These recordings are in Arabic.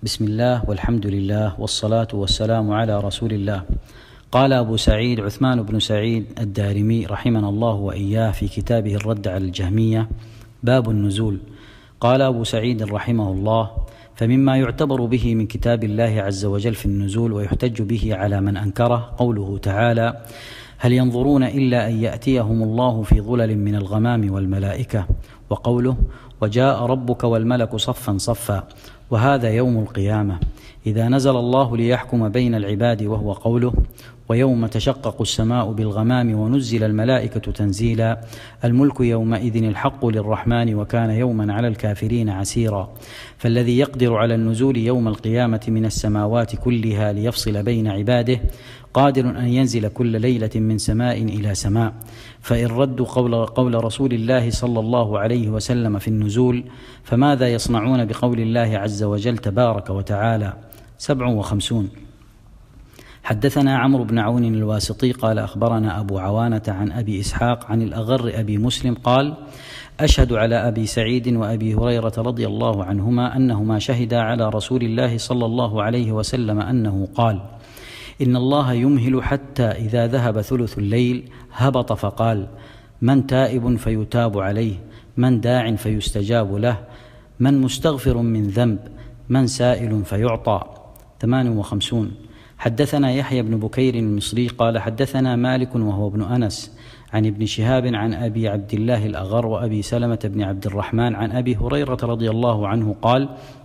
بسم الله والحمد لله والصلاة والسلام على رسول الله. قال أبو سعيد عثمان بن سعيد الدارمي رحمنا الله وإياه في كتابه الرد على الجهمية: باب النزول. قال أبو سعيد رحمه الله: فمما يعتبر به من كتاب الله عز وجل في النزول ويحتج به على من أنكره قوله تعالى: هل ينظرون إلا أن يأتيهم الله في ظلل من الغمام والملائكة، وقوله: وجاء ربك والملك صفا صفا، وهذا يوم القيامة إذا نزل الله ليحكم بين العباد، وهو قوله: ويوم تشقق السماء بالغمام ونزل الملائكة تنزيلا، الملك يومئذ الحق للرحمن وكان يوما على الكافرين عسيرا. فالذي يقدر على النزول يوم القيامة من السماوات كلها ليفصل بين عباده قادر أن ينزل كل ليلة من سماء إلى سماء. فإن ردوا قول رسول الله صلى الله عليه وسلم في النزول، فماذا يصنعون بقول الله عز وجل تبارك وتعالى؟ 57. حدثنا عمرو بن عون الواسطي قال أخبرنا أبو عوانة عن أبي إسحاق عن الأغر أبي مسلم قال: أشهد على أبي سعيد وأبي هريرة رضي الله عنهما أنهما شهدا على رسول الله صلى الله عليه وسلم أنه قال: إن الله يمهل حتى إذا ذهب ثلث الليل هبط فقال: من تائب فيتاب عليه، من داع فيستجاب له، من مستغفر من ذنب، من سائل فيعطى. 58. حدثنا يحيى بن بكير المصري قال حدثنا مالك وهو ابن أنس عن ابن شهاب عن أبي عبد الله الأغر وأبي سلمة بن عبد الرحمن عن أبي هريرة رضي الله عنه قال: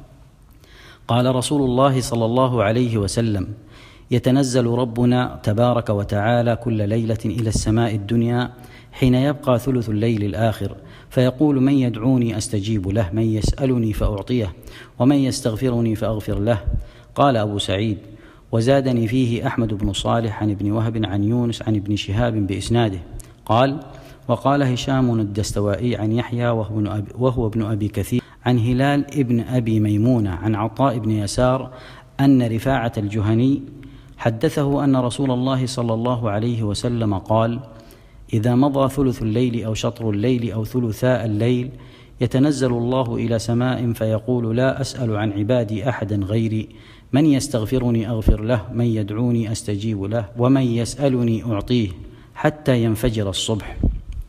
قال رسول الله صلى الله عليه وسلم: يتنزل ربنا تبارك وتعالى كل ليلة إلى السماء الدنيا حين يبقى ثلث الليل الآخر، فيقول: من يدعوني أستجيب له، من يسألني فأعطيه، ومن يستغفرني فأغفر له. قال أبو سعيد: وزادني فيه أحمد بن صالح عن ابن وهب عن يونس عن ابن شهاب بإسناده. قال: وقال هشام الدستوائي عن يحيى وهو ابن أبي كثير عن هلال ابن أبي ميمونة عن عطاء بن يسار أن رفاعة الجهني حدثه أن رسول الله صلى الله عليه وسلم قال: إذا مضى ثلث الليل أو شطر الليل أو ثلثاء الليل يتنزل الله إلى سماء فيقول: لا أسأل عن عبادي أحدا غيري، من يستغفرني أغفر له، من يدعوني أستجيب له، ومن يسألني أعطيه، حتى ينفجر الصبح.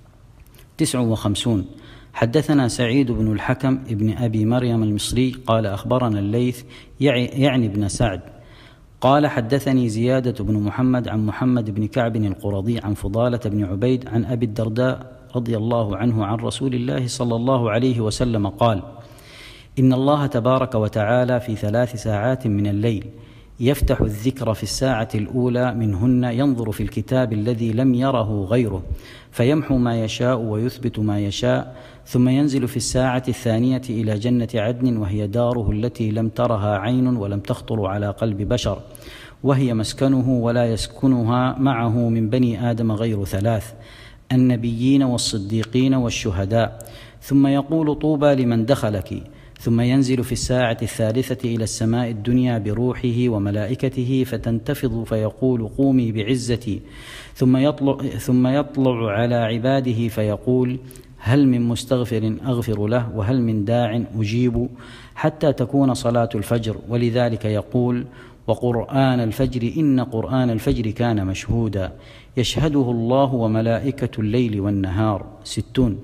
59. حدثنا سعيد بن الحكم ابن أبي مريم المصري قال أخبرنا الليث يعني ابن سعد قال حدثني زيادة بن محمد عن محمد بن كعب القرظي عن فضالة بن عبيد عن أبي الدرداء رضي الله عنه عن رسول الله صلى الله عليه وسلم قال: إن الله تبارك وتعالى في 3 ساعات من الليل يفتح الذكر في الساعة الأولى منهن، ينظر في الكتاب الذي لم يره غيره فيمحو ما يشاء ويثبت ما يشاء، ثم ينزل في الساعة الثانية إلى جنة عدن، وهي داره التي لم ترها عين ولم تخطر على قلب بشر، وهي مسكنه ولا يسكنها معه من بني آدم غير 3: النبيين والصديقين والشهداء. ثم يقول: طوبى لمن دخلك. ثم ينزل في الساعة الثالثة إلى السماء الدنيا بروحه وملائكته فتنتفض فيقول: قومي بعزتي. ثم يطلع على عباده فيقول: هل من مستغفر أغفر له، وهل من داع أجيب، حتى تكون صلاة الفجر. ولذلك يقول: وقرآن الفجر إن قرآن الفجر كان مشهودا، يشهده الله وملائكة الليل والنهار. 60.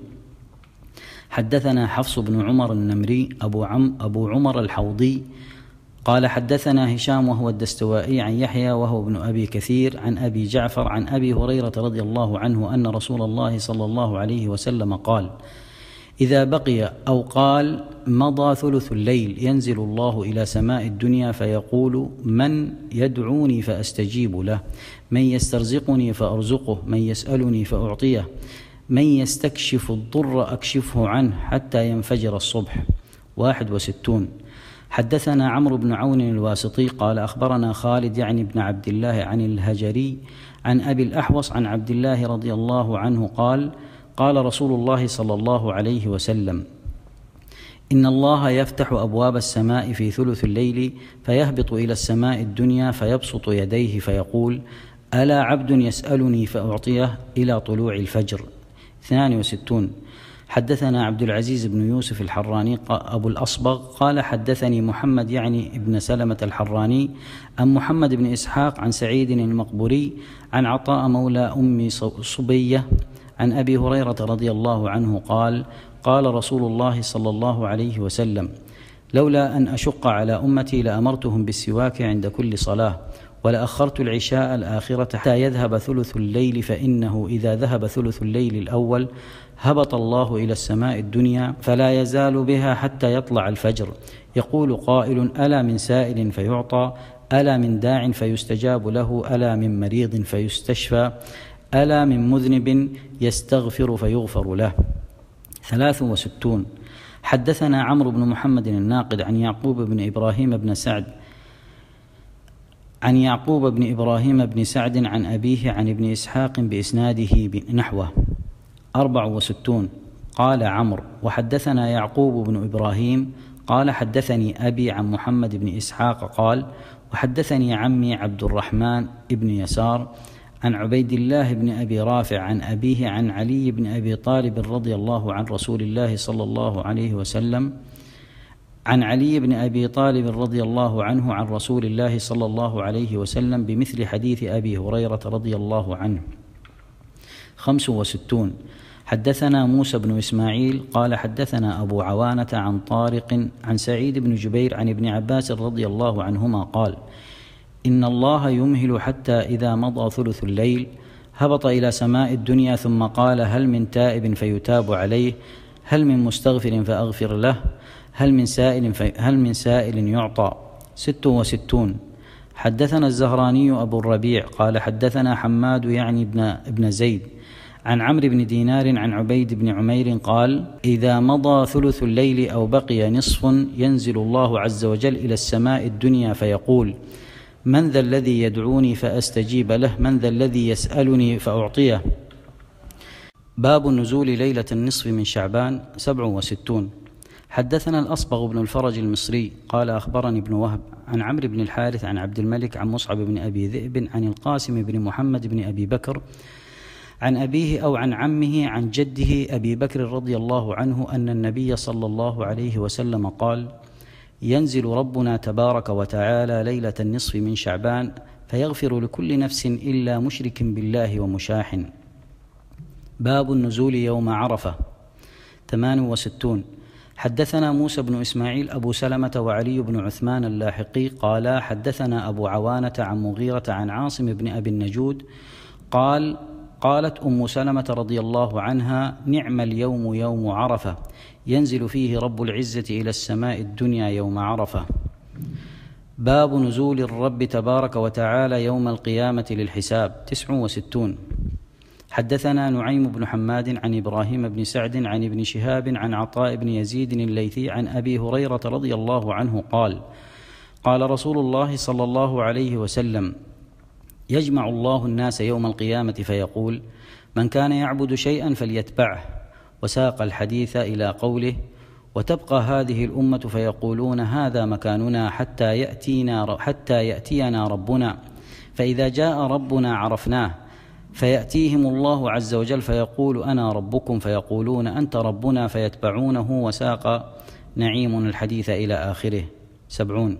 حدثنا حفص بن عمر النمري أبو عمر الحوضي قال حدثنا هشام وهو الدستوائي عن يحيى وهو ابن أبي كثير عن أبي جعفر عن أبي هريرة رضي الله عنه أن رسول الله صلى الله عليه وسلم قال: إذا بقي أو قال مضى ثلث الليل ينزل الله إلى سماء الدنيا فيقول: من يدعوني فأستجيب له، من يسترزقني فأرزقه، من يسألني فأعطيه، من يستكشف الضر أكشفه عنه، حتى ينفجر الصبح. 61. حدثنا عمرو بن عون الواسطي قال أخبرنا خالد يعني بن عبد الله عن الهجري عن أبي الأحوص عن عبد الله رضي الله عنه قال: قال رسول الله صلى الله عليه وسلم: إن الله يفتح أبواب السماء في ثلث الليل فيهبط إلى السماء الدنيا فيبسط يديه فيقول: ألا عبد يسألني فأعطيه، إلى طلوع الفجر. 62. حدثنا عبد العزيز بن يوسف الحراني أبو الأصبغ قال حدثني محمد يعني ابن سلمة الحراني عن محمد بن إسحاق عن سعيد المقبوري عن عطاء مولى أم صبية عن أبي هريرة رضي الله عنه قال قال رسول الله صلى الله عليه وسلم لولا أن أشق على أمتي لأمرتهم بالسواك عند كل صلاة ولأخرت العشاء الآخرة حتى يذهب ثلث الليل، فإنه إذا ذهب ثلث الليل الأول هبط الله إلى السماء الدنيا فلا يزال بها حتى يطلع الفجر، يقول قائل ألا من سائل فيعطى، ألا من داع فيستجاب له، ألا من مريض فيستشفى، ألا من مذنب يستغفر فيغفر له. 63. حدثنا عمرو بن محمد الناقد عن يعقوب بن إبراهيم بن سعد عن أبيه عن ابن إسحاق بإسناده نحوه. 64. قال عمرو وحدثنا يعقوب بن إبراهيم قال حدثني أبي عن محمد بن إسحاق قال وحدثني عمي عبد الرحمن بن يسار عن عبيد الله بن أبي رافع عن أبيه عن علي بن أبي طالب رضي الله عن رسول الله صلى الله عليه وسلم عن علي بن أبي طالب رضي الله عنه عن رسول الله صلى الله عليه وسلم بمثل حديث أبي هريرة رضي الله عنه. 65. حدثنا موسى بن إسماعيل قال حدثنا أبو عوانة عن طارق عن سعيد بن جبير عن ابن عباس رضي الله عنهما قال إن الله يمهل حتى إذا مضى ثلث الليل هبط إلى سماء الدنيا ثم قال هل من تائب فيتاب عليه، هل من مستغفر فأغفر له، هل من سائل يعطى. 66. حدثنا الزهراني أبو الربيع قال حدثنا حماد يعني ابن زيد عن عمرو بن دينار عن عبيد بن عمير قال إذا مضى ثلث الليل أو بقي نصف ينزل الله عز وجل إلى السماء الدنيا فيقول من ذا الذي يدعوني فأستجيب له، من ذا الذي يسألني فأعطيه. باب نزول ليلة النصف من شعبان. 67. حدثنا الأصبغ بن الفرج المصري قال أخبرني ابن وهب عن عمرو بن الحارث عن عبد الملك عن مصعب بن أبي ذئب عن القاسم بن محمد بن أبي بكر عن أبيه أو عن عمه عن جده أبي بكر رضي الله عنه أن النبي صلى الله عليه وسلم قال ينزل ربنا تبارك وتعالى ليلة النصف من شعبان فيغفر لكل نفس إلا مشرك بالله ومشاح. باب النزول يوم عرفة. 68. حدثنا موسى بن إسماعيل أبو سلمة وعلي بن عثمان اللاحقي قال حدثنا أبو عوانة عن مغيرة عن عاصم بن أبي النجود قالت أم سلمة رضي الله عنها نعم اليوم يوم عرفة ينزل فيه رب العزة إلى السماء الدنيا يوم عرفة. باب نزول الرب تبارك وتعالى يوم القيامة للحساب. 69. حدثنا نعيم بن حماد عن إبراهيم بن سعد عن ابن شهاب عن عطاء بن يزيد الليثي عن أبي هريرة رضي الله عنه قال رسول الله صلى الله عليه وسلم يجمع الله الناس يوم القيامة فيقول من كان يعبد شيئا فليتبعه، وساق الحديث إلى قوله وتبقى هذه الأمة فيقولون هذا مكاننا حتى يأتينا ربنا، فإذا جاء ربنا عرفناه، فيأتيهم الله عز وجل فيقول أنا ربكم، فيقولون أنت ربنا، فيتبعونه، وساق نعيم الحديث إلى آخره. 70.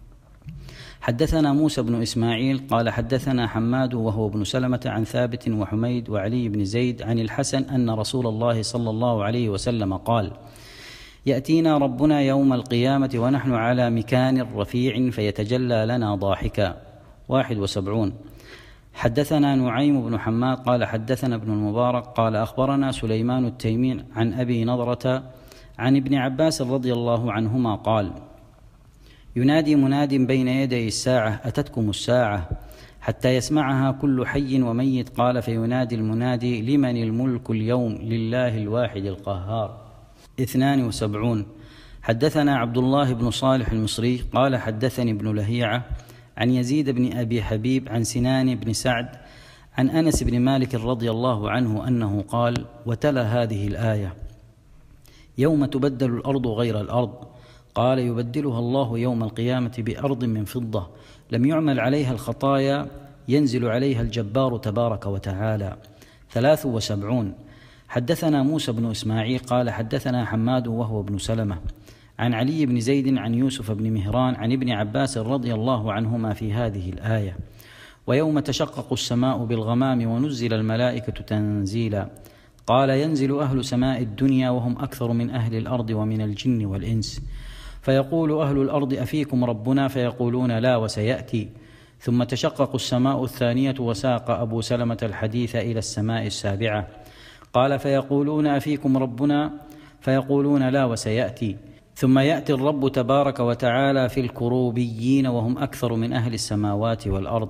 حدثنا موسى بن إسماعيل قال حدثنا حماد وهو ابن سلمة عن ثابت وحميد وعلي بن زيد عن الحسن أن رسول الله صلى الله عليه وسلم قال يأتينا ربنا يوم القيامة ونحن على مكان رفيع فيتجلى لنا ضاحكا. 71. حدثنا نعيم بن حماد قال حدثنا ابن المبارك قال أخبرنا سليمان التيمي عن أبي نضرة عن ابن عباس رضي الله عنهما قال ينادي مناد بين يدي الساعة أتتكم الساعة حتى يسمعها كل حي وميت، قال فينادي المنادي لمن الملك اليوم؟ لله الواحد القهار. 72. حدثنا عبد الله بن صالح المصري قال حدثني ابن لهيعة عن يزيد بن أبي حبيب عن سنان بن سعد عن أنس بن مالك رضي الله عنه أنه قال وتلا هذه الآية يوم تبدل الأرض غير الأرض، قال يبدلها الله يوم القيامة بأرض من فضة لم يعمل عليها الخطايا ينزل عليها الجبار تبارك وتعالى. 73. حدثنا موسى بن إسماعيل قال حدثنا حماد وهو ابن سلمة عن علي بن زيد عن يوسف بن مهران عن ابن عباس رضي الله عنهما في هذه الآية: ويوم تشقق السماء بالغمام ونزل الملائكة تنزيلا. قال: ينزل أهل سماء الدنيا وهم أكثر من أهل الأرض ومن الجن والإنس، فيقول أهل الأرض: أفيكم ربنا؟ فيقولون: لا وسيأتي. ثم تشقق السماء الثانية وساق أبو سلمة الحديث إلى السماء السابعة. قال: فيقولون: أفيكم ربنا؟ فيقولون: لا وسيأتي. ثم يأتي الرب تبارك وتعالى في الكروبيين وهم أكثر من أهل السماوات والأرض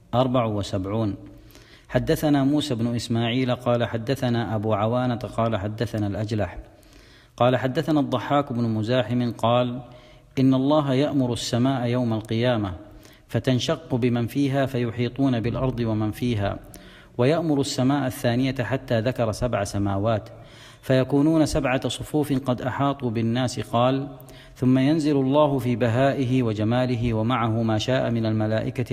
74. حدثنا موسى بن إسماعيل قال حدثنا أبو عوانة قال حدثنا الأجلح قال حدثنا الضحاك بن مزاحم قال: إن الله يأمر السماء يوم القيامة فتنشق بمن فيها فيحيطون بالأرض ومن فيها، ويأمر السماء الثانية حتى ذكر 7 سماوات فيكونون 7 صفوف قد أحاطوا بالناس. قال: ثم ينزل الله في بهائه وجماله ومعه ما شاء من الملائكة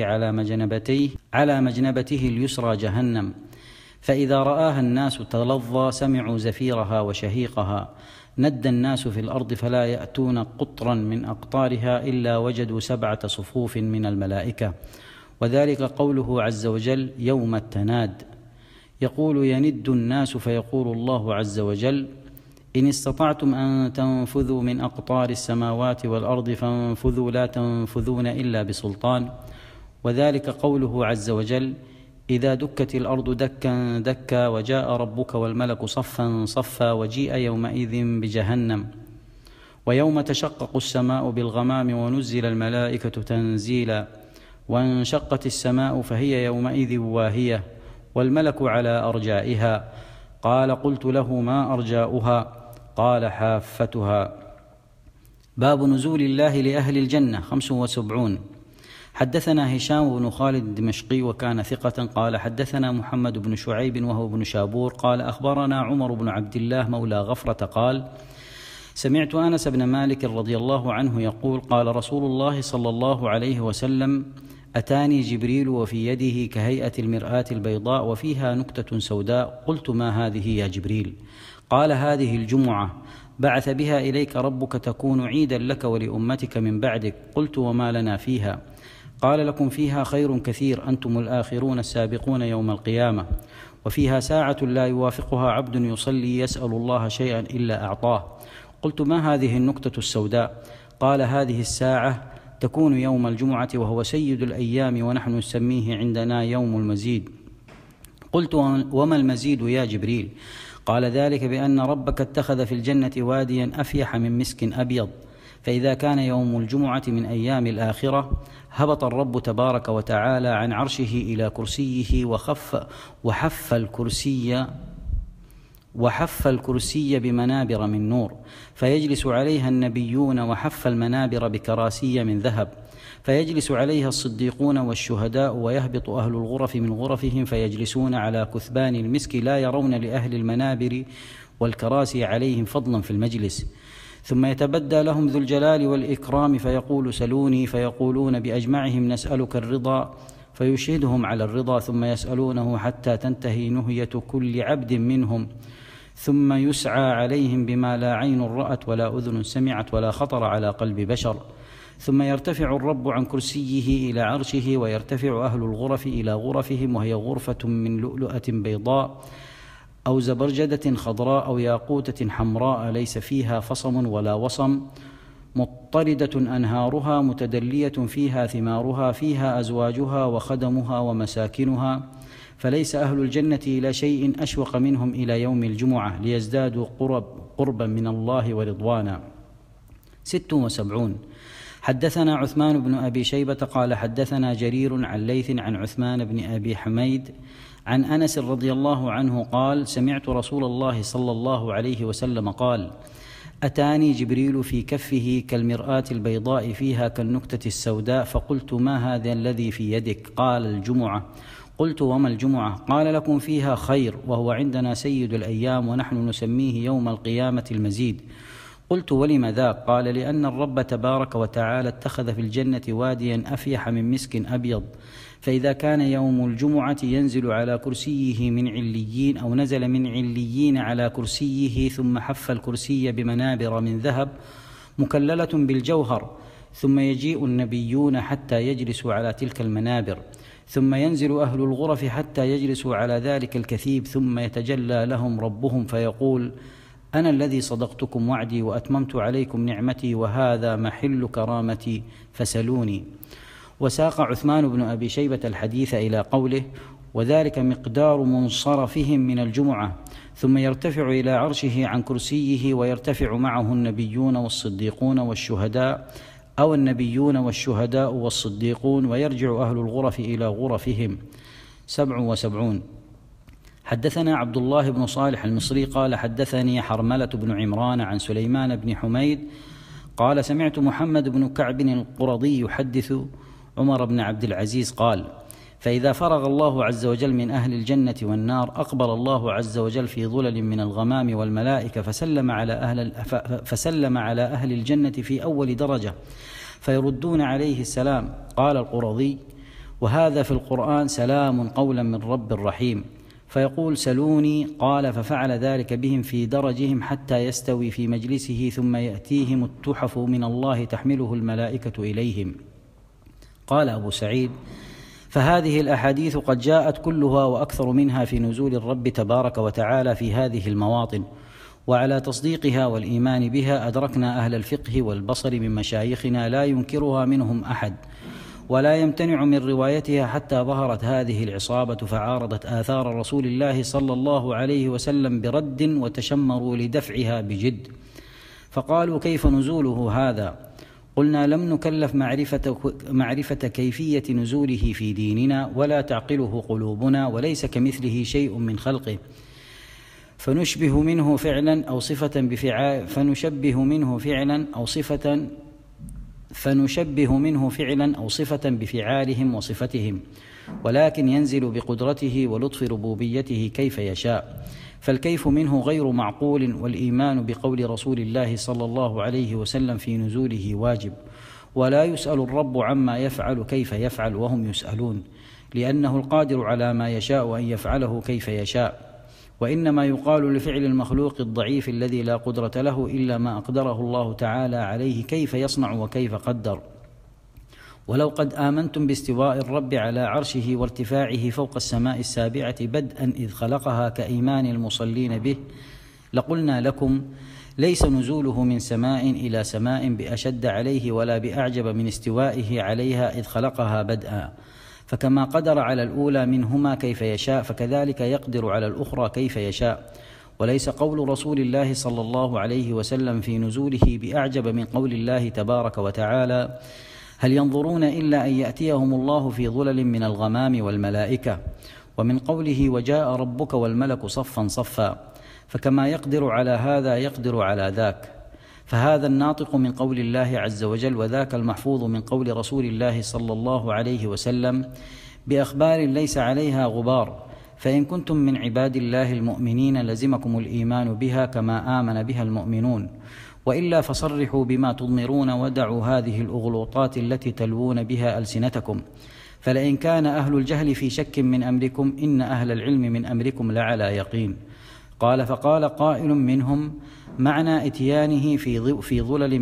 على مجنبته اليسرى جهنم، فإذا رآها الناس تلظى سمعوا زفيرها وشهيقها. ند الناس في الأرض فلا يأتون قطرا من أقطارها إلا وجدوا 7 صفوف من الملائكة، وذلك قوله عز وجل: يوم التناد. يقول: يند الناس فيقول الله عز وجل: إن استطعتم أن تنفذوا من أقطار السماوات والأرض فانفذوا لا تنفذون إلا بسلطان، وذلك قوله عز وجل: إذا دكت الأرض دكا دكا وجاء ربك والملك صفا صفا وجيء يومئذ بجهنم. ويوم تشقق السماء بالغمام ونزل الملائكة تنزيلا. وانشقت السماء فهي يومئذ واهية والملك على أرجائها. قال: قلت له: ما أرجاؤها؟ قال: حافتها. باب نزول الله لأهل الجنة 75. حدثنا هشام بن خالد الدمشقي وكان ثقة قال حدثنا محمد بن شعيب وهو بن شابور قال أخبرنا عمر بن عبد الله مولى غفرة قال: سمعت أنس بن مالك رضي الله عنه يقول: قال رسول الله صلى الله عليه وسلم: أتاني جبريل وفي يده كهيئة المرآة البيضاء وفيها نكتة سوداء. قلت: ما هذه يا جبريل؟ قال: هذه الجمعة بعث بها إليك ربك تكون عيدا لك ولأمتك من بعدك. قلت: وما لنا فيها؟ قال: لكم فيها خير كثير، أنتم الآخرون السابقون يوم القيامة، وفيها ساعة لا يوافقها عبد يصلي يسأل الله شيئا إلا أعطاه. قلت: ما هذه النكتة السوداء؟ قال: هذه الساعة تكون يوم الجمعة وهو سيد الأيام ونحن نسميه عندنا يوم المزيد. قلت: وما المزيد يا جبريل؟ قال: ذلك بأن ربك اتخذ في الجنة واديا أفيح من مسك أبيض، فإذا كان يوم الجمعة من أيام الآخرة هبط الرب تبارك وتعالى عن عرشه إلى كرسيه وحف الكرسي بمنابر من نور، فيجلس عليها النبيون وحف المنابر بكراسي من ذهب، فيجلس عليها الصديقون والشهداء، ويهبط أهل الغرف من غرفهم فيجلسون على كثبان المسك لا يرون لأهل المنابر والكراسي عليهم فضلا في المجلس. ثم يتبدى لهم ذو الجلال والإكرام فيقول: سلوني، فيقولون بأجمعهم: نسألك الرضا، فيشهدهم على الرضا، ثم يسألونه حتى تنتهي نهية كل عبد منهم، ثم يسعى عليهم بما لا عين رأت ولا أذن سمعت ولا خطر على قلب بشر. ثم يرتفع الرب عن كرسيه إلى عرشه، ويرتفع أهل الغرف إلى غرفهم، وهي غرفة من لؤلؤة بيضاء أو زبرجدة خضراء أو ياقوتة حمراء ليس فيها فصم ولا وصم، مضطردة أنهارها متدلية فيها ثمارها، فيها أزواجها وخدمها ومساكنها، فليس أهل الجنة إلى شيء أشوق منهم إلى يوم الجمعة ليزدادوا قربا من الله ورضوانا. 76. حدثنا عثمان بن أبي شيبة قال حدثنا جرير عن ليث عن عثمان بن أبي حميد عن أنس رضي الله عنه قال: سمعت رسول الله صلى الله عليه وسلم قال: أتاني جبريل في كفه كالمرآة البيضاء فيها كالنكتة السوداء، فقلت: ما هذا الذي في يدك؟ قال: الجمعة. قلت: وما الجمعة؟ قال: لكم فيها خير، وهو عندنا سيد الأيام ونحن نسميه يوم القيامة المزيد. قلت: ولم ذاك؟ قال: لأن الرب تبارك وتعالى اتخذ في الجنة واديا أفيح من مسك أبيض، فإذا كان يوم الجمعة ينزل على كرسيه من عليين، أو نزل من عليين على كرسيه، ثم حف الكرسي بمنابر من ذهب مكللة بالجوهر، ثم يجيء النبيون حتى يجلسوا على تلك المنابر، ثم ينزل أهل الغرف حتى يجلسوا على ذلك الكثيب، ثم يتجلى لهم ربهم فيقول: أنا الذي صدقتكم وعدي وأتممت عليكم نعمتي، وهذا محل كرامتي فسلوني. وساق عثمان بن أبي شيبة الحديث إلى قوله: وذلك مقدار منصرفهم من الجمعة، ثم يرتفع إلى عرشه عن كرسيه، ويرتفع معه النبيون والصديقون والشهداء، أو النبيون والشهداء والصديقون، ويرجع أهل الغرف إلى غرفهم. 77. حدثنا عبد الله بن صالح المصري قال: حدثني حرملة بن عمران عن سليمان بن حميد قال: سمعت محمد بن كعب القرظي يحدث عمر بن عبد العزيز قال: فإذا فرغ الله عز وجل من أهل الجنة والنار، أقبل الله عز وجل في ظلل من الغمام والملائكة، فسلم على أهل الجنة في أول درجة، فيردون عليه السلام. قال القرظي: وهذا في القرآن سلام قولا من رب رحيم. فيقول: سلوني. قال: ففعل ذلك بهم في درجهم حتى يستوي في مجلسه، ثم يأتيهم التحف من الله تحمله الملائكة إليهم. قال أبو سعيد: فهذه الأحاديث قد جاءت كلها وأكثر منها في نزول الرب تبارك وتعالى في هذه المواطن، وعلى تصديقها والإيمان بها أدركنا أهل الفقه والبصر من مشايخنا لا ينكرها منهم أحد، ولا يمتنع من روايتها، حتى ظهرت هذه العصابة فعارضت آثار رسول الله صلى الله عليه وسلم برد، وتشمروا لدفعها بجد، فقالوا: كيف نزوله هذا؟ قلنا: لم نكلف معرفة كيفية نزوله في ديننا، ولا تعقله قلوبنا، وليس كمثله شيء من خلقه، فنشبه منه فعلا أو صفة بفعالهم وصفتهم، ولكن ينزل بقدرته ولطف ربوبيته كيف يشاء، فالكيف منه غير معقول، والإيمان بقول رسول الله صلى الله عليه وسلم في نزوله واجب، ولا يسأل الرب عما يفعل كيف يفعل وهم يسألون، لأنه القادر على ما يشاء أن يفعله كيف يشاء. وإنما يقال لفعل المخلوق الضعيف الذي لا قدرة له إلا ما أقدره الله تعالى عليه كيف يصنع وكيف قدر. ولو قد آمنتم باستواء الرب على عرشه وارتفاعه فوق السماء السابعة بدءا إذ خلقها كإيمان المصلين به، لقلنا لكم: ليس نزوله من سماء إلى سماء بأشد عليه ولا بأعجب من استوائه عليها إذ خلقها بدءا، فكما قدر على الأولى منهما كيف يشاء، فكذلك يقدر على الأخرى كيف يشاء. وليس قول رسول الله صلى الله عليه وسلم في نزوله بأعجب من قول الله تبارك وتعالى: هل ينظرون إلا أن يأتيهم الله في ظلل من الغمام والملائكة، ومن قوله: وجاء ربك والملك صفا صفا، فكما يقدر على هذا يقدر على ذاك، فهذا الناطق من قول الله عز وجل، وذاك المحفوظ من قول رسول الله صلى الله عليه وسلم بأخبار ليس عليها غبار. فإن كنتم من عباد الله المؤمنين لزمكم الإيمان بها كما آمن بها المؤمنون، وإلا فصرحوا بما تضمرون، ودعوا هذه الأغلوطات التي تلوون بها ألسنتكم، فلئن كان أهل الجهل في شك من أمركم إن أهل العلم من أمركم لعلى يقين. قال: فقال قائل منهم: معنى إتيانه في ظلل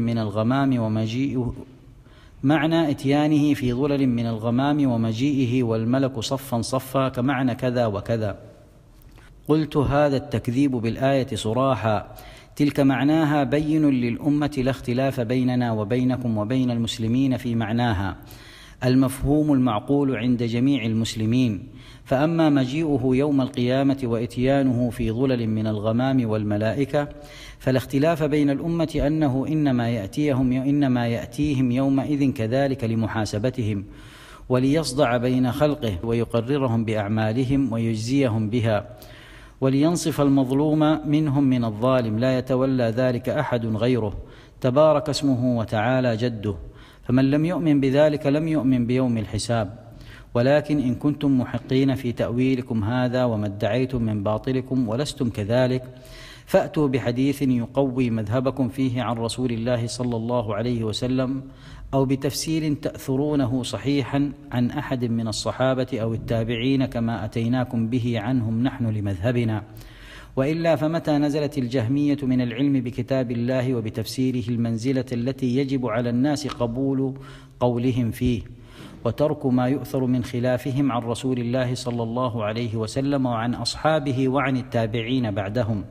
من الغمام ومجيئه والملك صفا صفا كمعنى كذا وكذا. قلت: هذا التكذيب بالآية صراحة، تلك معناها بين للأمة، لا اختلاف بيننا وبينكم وبين المسلمين في معناها، المفهوم المعقول عند جميع المسلمين. فأما مجيئه يوم القيامة وإتيانه في ظلل من الغمام والملائكة فلا اختلاف بين الأمة أنه إنما يأتيهم يومئذ كذلك لمحاسبتهم وليصدع بين خلقه ويقررهم بأعمالهم ويجزيهم بها، ولينصف المظلوم منهم من الظالم، لا يتولى ذلك أحد غيره تبارك اسمه وتعالى جده. فمن لم يؤمن بذلك لم يؤمن بيوم الحساب. ولكن إن كنتم محقين في تأويلكم هذا وما ادعيتم من باطلكم ولستم كذلك، فأتوا بحديث يقوي مذهبكم فيه عن رسول الله صلى الله عليه وسلم، أو بتفسير تأثرونه صحيحا عن أحد من الصحابة أو التابعين كما أتيناكم به عنهم نحن لمذهبنا. وإلا فمتى نزلت الجهمية من العلم بكتاب الله وبتفسيره المنزلة التي يجب على الناس قبول قولهم فيه، وترك ما يؤثر من خلافهم عن رسول الله صلى الله عليه وسلم وعن أصحابه وعن التابعين بعدهم.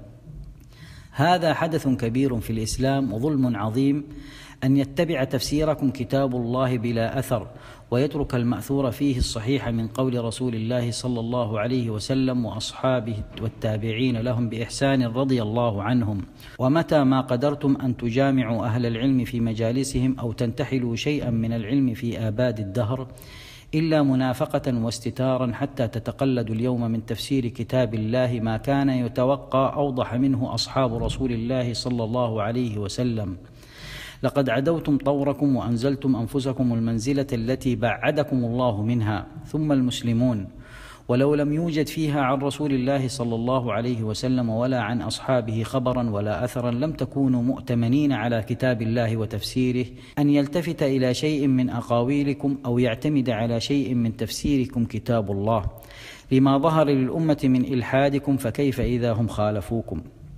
هذا حدث كبير في الإسلام وظلم عظيم أن يتبع تفسيركم كتاب الله بلا أثر، ويترك المأثور فيه الصحيح من قول رسول الله صلى الله عليه وسلم وأصحابه والتابعين لهم بإحسان رضي الله عنهم. ومتى ما قدرتم أن تجامعوا أهل العلم في مجالسهم أو تنتحلوا شيئا من العلم في آباد الدهر إلا منافقة واستتارا حتى تتقلدوا اليوم من تفسير كتاب الله ما كان يتوقع أوضح منه أصحاب رسول الله صلى الله عليه وسلم. لقد عدوتم طوركم وأنزلتم أنفسكم المنزلة التي بعدكم الله منها، ثم المسلمون ولو لم يوجد فيها عن رسول الله صلى الله عليه وسلم ولا عن أصحابه خبرا ولا أثرا لم تكونوا مؤتمنين على كتاب الله وتفسيره أن يلتفت إلى شيء من أقاويلكم أو يعتمد على شيء من تفسيركم كتاب الله، لما ظهر للأمة من إلحادكم، فكيف إذا هم خالفوكم؟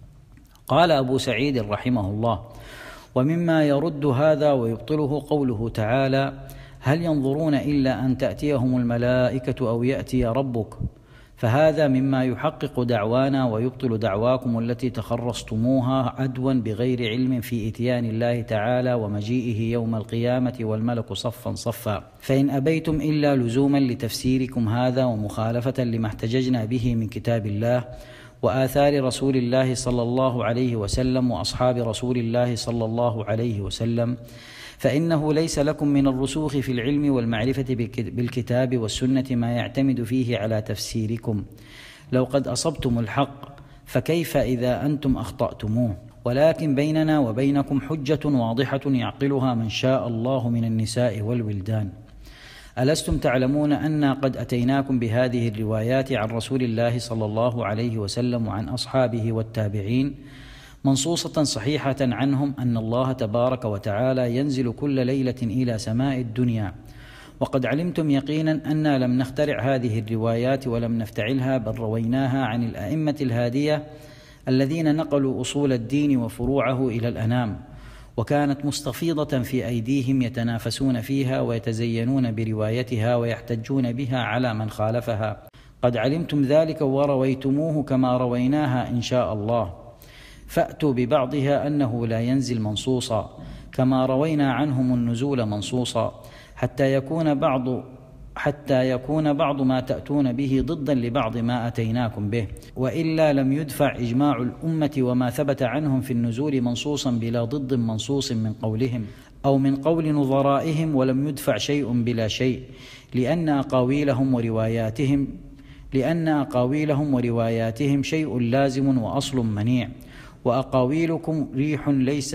قال أبو سعيد رحمه الله: ومما يرد هذا ويبطله قوله تعالى: هل ينظرون إلا أن تأتيهم الملائكة أو يأتي ربك، فهذا مما يحقق دعوانا ويبطل دعواكم التي تخرصتموها عدوا بغير علم في إتيان الله تعالى ومجيئه يوم القيامة والملك صفا صفا. فإن أبيتم إلا لزوما لتفسيركم هذا ومخالفة لما احتججنا به من كتاب الله وآثار رسول الله صلى الله عليه وسلم وأصحاب رسول الله صلى الله عليه وسلم، فإنه ليس لكم من الرسوخ في العلم والمعرفة بالكتاب والسنة ما يعتمد فيه على تفسيركم. لو قد أصبتم الحق فكيف إذا أنتم أخطأتموه؟ ولكن بيننا وبينكم حجة واضحة يعقلها من شاء الله من النساء والولدان. ألستم تعلمون أنا قد أتيناكم بهذه الروايات عن رسول الله صلى الله عليه وسلم وعن أصحابه والتابعين منصوصة صحيحة عنهم أن الله تبارك وتعالى ينزل كل ليلة إلى سماء الدنيا، وقد علمتم يقينا أننا لم نخترع هذه الروايات ولم نفتعلها، بل رويناها عن الأئمة الهادية الذين نقلوا أصول الدين وفروعه إلى الأنام، وكانت مستفيضة في أيديهم يتنافسون فيها ويتزينون بروايتها ويحتجون بها على من خالفها. قد علمتم ذلك ورويتموه كما رويناها إن شاء الله، فأتوا ببعضها أنه لا ينزل منصوصا كما روينا عنهم النزول منصوصا، حتى يكون بعض ما تأتون به ضدا لبعض ما أتيناكم به، وإلا لم يدفع إجماع الأمة وما ثبت عنهم في النزول منصوصا بلا ضد منصوص من قولهم أو من قول نظرائهم، ولم يدفع شيء بلا شيء، لأن أقاويلهم ورواياتهم شيء لازم وأصل منيع، وأقاويلكم ريح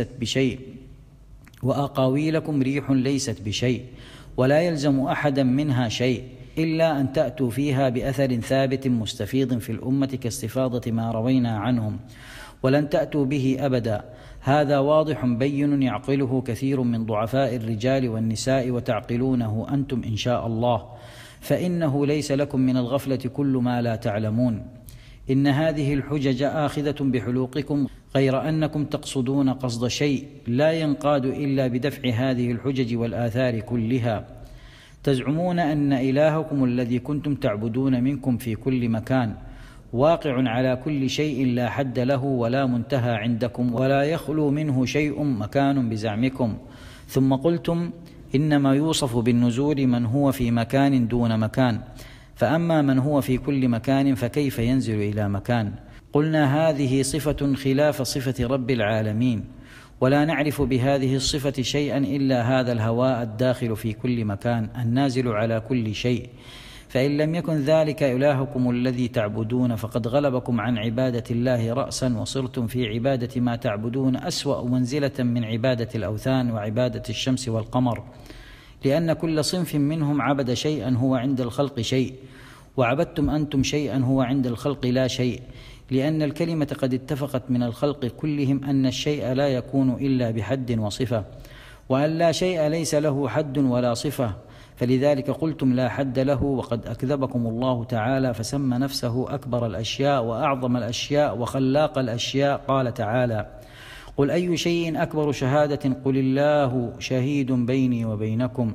ليست بشيء، ولا يلزم أحدا منها شيء إلا أن تأتوا فيها بأثر ثابت مستفيض في الأمة كاستفاضة ما روينا عنهم، ولن تأتوا به أبدا. هذا واضح بين يعقله كثير من ضعفاء الرجال والنساء وتعقلونه أنتم إن شاء الله، فإنه ليس لكم من الغفلة كل ما لا تعلمون. إن هذه الحجج آخذة بحلوقكم، غير أنكم تقصدون قصد شيء لا ينقاد إلا بدفع هذه الحجج والآثار كلها. تزعمون أن إلهكم الذي كنتم تعبدون منكم في كل مكان واقع على كل شيء لا حد له ولا منتهى عندكم، ولا يخلو منه شيء مكان بزعمكم، ثم قلتم إنما يوصف بالنزول من هو في مكان دون مكان، فأما من هو في كل مكان فكيف ينزل إلى مكان؟ قلنا هذه صفة خلاف صفة رب العالمين، ولا نعرف بهذه الصفة شيئا إلا هذا الهواء الداخل في كل مكان النازل على كل شيء. فإن لم يكن ذلك إلهكم الذي تعبدون فقد غلبكم عن عبادة الله رأسا، وصرتم في عبادة ما تعبدون أسوأ منزلة من عبادة الأوثان وعبادة الشمس والقمر، لأن كل صنف منهم عبد شيئا هو عند الخلق شيء، وعبدتم أنتم شيئا هو عند الخلق لا شيء، لأن الكلمة قد اتفقت من الخلق كلهم أن الشيء لا يكون إلا بحد وصفة، وأن لا شيء ليس له حد ولا صفة، فلذلك قلتم لا حد له، وقد أكذبكم الله تعالى فسمى نفسه أكبر الأشياء وأعظم الأشياء وخلاق الأشياء. قال تعالى: قل أي شيء أكبر شهادة قل الله شهيد بيني وبينكم.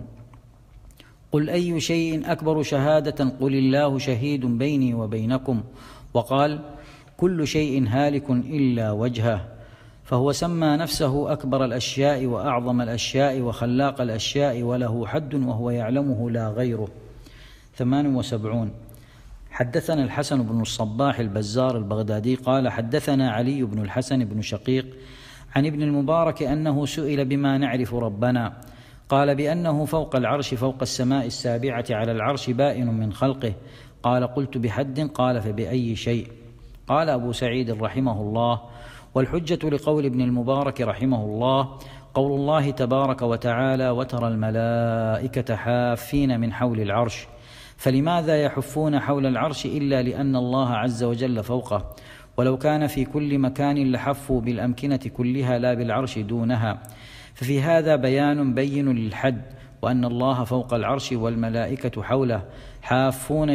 قل أي شيء أكبر شهادة قل الله شهيد بيني وبينكم. وقال: كل شيء هالك إلا وجهه، فهو سمى نفسه أكبر الأشياء وأعظم الأشياء وخلاق الأشياء وله حد وهو يعلمه لا غيره. 78. حدثنا الحسن بن الصباح البزار البغدادي قال: حدثنا علي بن الحسن بن شقيق عن ابن المبارك أنه سئل بما نعرف ربنا، قال: بأنه فوق العرش فوق السماء السابعة على العرش بائن من خلقه. قال: قلت: بحد؟ قال: فبأي شيء؟ قال أبو سعيد رحمه الله: والحجة لقول ابن المبارك رحمه الله قول الله تبارك وتعالى: وترى الملائكة حافين من حول العرش. فلماذا يحفون حول العرش إلا لأن الله عز وجل فوقه، ولو كان في كل مكان لحفوا بالأمكنة كلها لا بالعرش دونها. ففي هذا بيان بين للحد، وأن الله فوق العرش والملائكة حوله حافون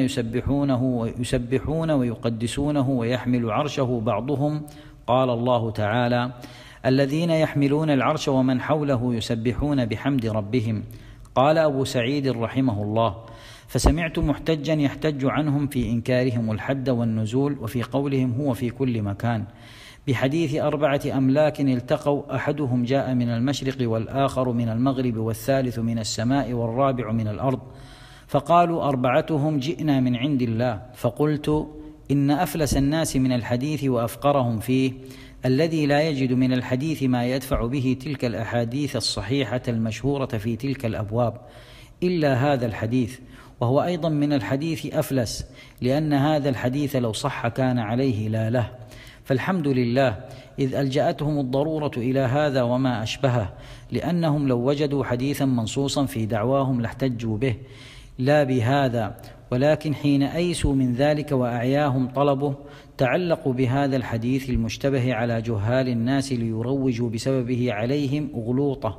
يسبحون ويقدسونه ويحمل عرشه بعضهم. قال الله تعالى: الذين يحملون العرش ومن حوله يسبحون بحمد ربهم. قال أبو سعيد رحمه الله: فسمعت محتجا يحتج عنهم في إنكارهم الحد والنزول وفي قولهم هو في كل مكان، بحديث 4 أملاك التقوا، أحدهم جاء من المشرق والآخر من المغرب والثالث من السماء والرابع من الأرض، فقالوا 4 جئنا من عند الله. فقلت: إن أفلس الناس من الحديث وأفقرهم فيه الذي لا يجد من الحديث ما يدفع به تلك الأحاديث الصحيحة المشهورة في تلك الأبواب إلا هذا الحديث، وهو أيضا من الحديث أفلس، لأن هذا الحديث لو صح كان عليه لا له. فالحمد لله إذ ألجأتهم الضرورة إلى هذا وما أشبهه، لأنهم لو وجدوا حديثا منصوصا في دعواهم لاحتجوا به لا بهذا، ولكن حين أيسوا من ذلك وأعياهم طلبه تعلقوا بهذا الحديث المشتبه على جهال الناس ليروجوا بسببه عليهم أغلوطة،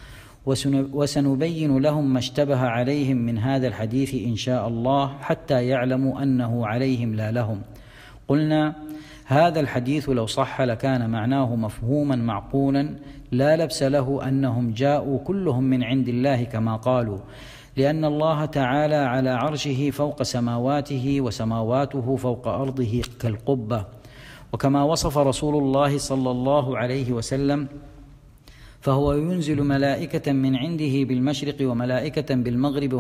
وسنبين لهم ما اشتبه عليهم من هذا الحديث إن شاء الله حتى يعلموا أنه عليهم لا لهم. قلنا: هذا الحديث لو صح لكان معناه مفهوما معقولا لا لبس له أنهم جاءوا كلهم من عند الله كما قالوا، لأن الله تعالى على عرشه فوق سماواته وسماواته فوق أرضه كالقبة، وكما وصف رسول الله صلى الله عليه وسلم فهو ينزل ملائكة من عنده بالمشرق وملائكة بالمغرب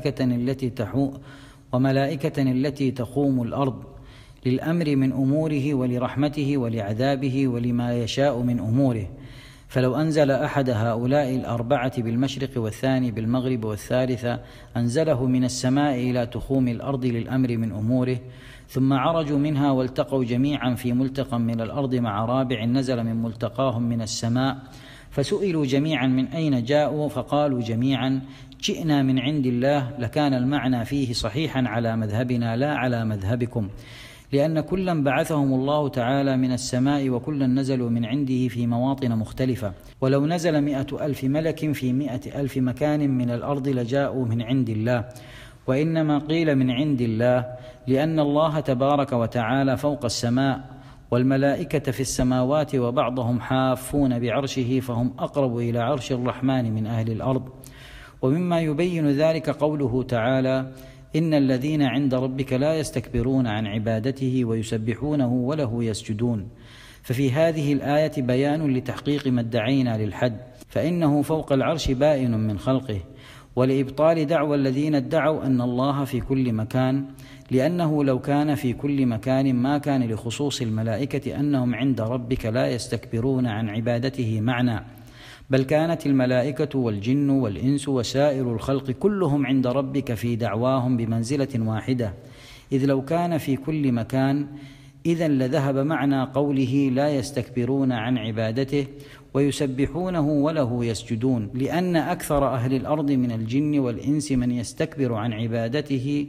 وملائكة التي تقوم الأرض للأمر من أموره ولرحمته ولعذابه ولما يشاء من أموره. فلو أنزل أحد هؤلاء 4 بالمشرق والثاني بالمغرب والثالث أنزله من السماء إلى تخوم الأرض للأمر من أموره، ثم عرجوا منها والتقوا جميعا في ملتقى من الأرض مع رابع نزل من ملتقاهم من السماء، فسئلوا جميعا من أين جاءوا فقالوا جميعا جئنا من عند الله، لكان المعنى فيه صحيحا على مذهبنا لا على مذهبكم، لأن كلا بعثهم الله تعالى من السماء وكلا نزلوا من عنده في مواطن مختلفة، ولو نزل 100,000 ملك في 100,000 مكان من الأرض لجاءوا من عند الله، وإنما قيل من عند الله لأن الله تبارك وتعالى فوق السماء والملائكة في السماوات وبعضهم حافون بعرشه، فهم أقرب إلى عرش الرحمن من أهل الأرض. ومما يبين ذلك قوله تعالى: إن الذين عند ربك لا يستكبرون عن عبادته ويسبحونه وله يسجدون. ففي هذه الآية بيان لتحقيق ما ادعينا للحد، فإنه فوق العرش بائن من خلقه، ولإبطال دعوى الذين ادعوا أن الله في كل مكان، لأنه لو كان في كل مكان ما كان لخصوص الملائكة أنهم عند ربك لا يستكبرون عن عبادته معنى، بل كانت الملائكة والجن والإنس وسائر الخلق كلهم عند ربك في دعواهم بمنزلة واحدة، إذ لو كان في كل مكان إذن لذهب معنى قوله لا يستكبرون عن عبادته ويسبحونه وله يسجدون، لأن أكثر أهل الأرض من الجن والإنس من يستكبر عن عبادته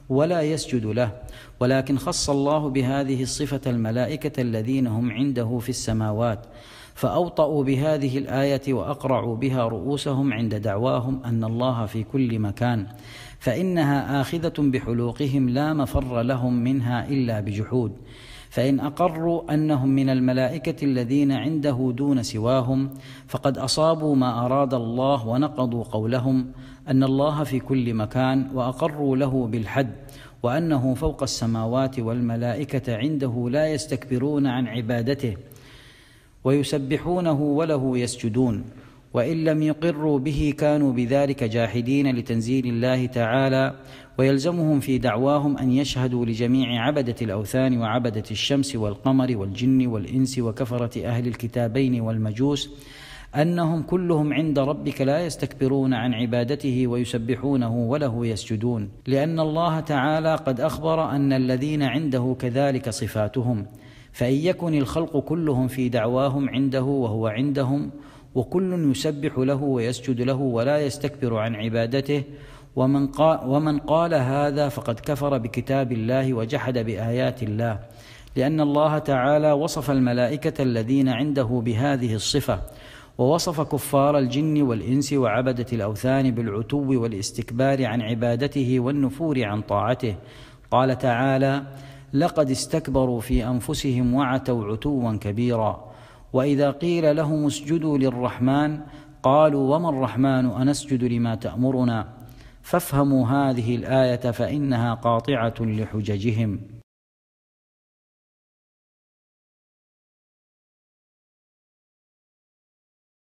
ولا يسجد له، ولكن خص الله بهذه الصفة الملائكة الذين هم عنده في السماوات، فأوطأوا بهذه الآية وأقرعوا بها رؤوسهم عند دعواهم أن الله في كل مكان، فإنها آخذة بحلوقهم لا مفر لهم منها إلا بجحود. فإن أقروا أنهم من الملائكة الذين عنده دون سواهم فقد أصابوا ما أراد الله، ونقضوا قولهم أن الله في كل مكان، وأقروا له بالحد، وأنه فوق السماوات، والملائكة عنده لا يستكبرون عن عبادته ويسبحونه وله يسجدون. وإن لم يقروا به كانوا بذلك جاحدين لتنزيل الله تعالى، ويلزمهم في دعواهم أن يشهدوا لجميع عبدة الأوثان وعبدة الشمس والقمر والجن والإنس وكفرة أهل الكتابين والمجوس أنهم كلهم عند ربك لا يستكبرون عن عبادته ويسبحونه وله يسجدون، لأن الله تعالى قد أخبر أن الذين عنده كذلك صفاتهم. فإن يكن الخلق كلهم في دعواهم عنده وهو عندهم، وكل يسبح له ويسجد له ولا يستكبر عن عبادته، ومن قال هذا فقد كفر بكتاب الله وجحد بآيات الله، لأن الله تعالى وصف الملائكة الذين عنده بهذه الصفة، ووصف كفار الجن والإنس وعبدة الأوثان بالعتو والاستكبار عن عبادته والنفور عن طاعته. قال تعالى: لقد استكبروا في أنفسهم وعتوا عتوا كبيرا. وإذا قيل لهم اسجدوا للرحمن قالوا وما الرحمن أنسجد لما تأمرنا. فافهموا هذه الآية فإنها قاطعة لحججهم.